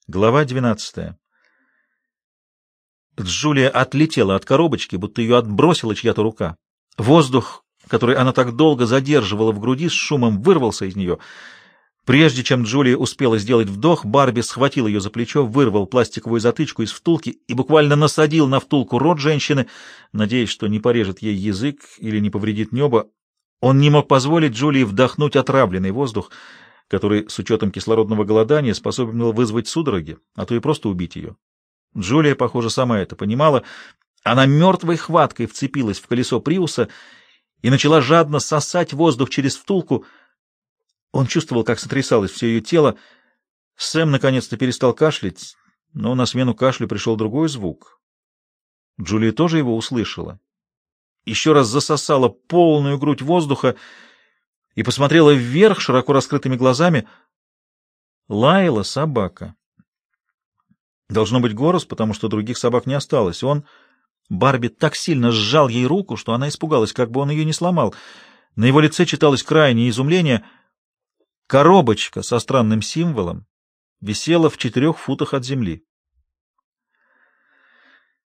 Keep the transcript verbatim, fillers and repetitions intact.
Глава двенадцатая. Джулия отлетела от коробочки, будто ее отбросила чья-то рука. Воздух, который она так долго задерживала в груди, с шумом вырвался из нее. Прежде чем Джулия успела сделать вдох, Барби схватил ее за плечо, вырвал пластиковую затычку из втулки и буквально насадил на втулку рот женщины, надеясь, что не порежет ей язык или не повредит небо. Он не мог позволить Джулии вдохнуть отравленный воздух, который, с учетом кислородного голодания, способен был вызвать судороги, а то и просто убить ее. Джулия, похоже, сама это понимала. Она мертвой хваткой вцепилась в колесо Приуса и начала жадно сосать воздух через втулку. Он чувствовал, как сотрясалось все ее тело. Сэм наконец-то перестал кашлять, но на смену кашлю пришел другой звук. Джулия тоже его услышала. Еще раз засосала полную грудь воздуха и посмотрела вверх широко раскрытыми глазами. Лаяла собака. Должно быть Горос, потому что других собак не осталось. Он... Барби так сильно сжал ей руку, что она испугалась, как бы он ее не сломал. На его лице читалось крайнее изумление. Коробочка со странным символом висела в четырех футах от земли.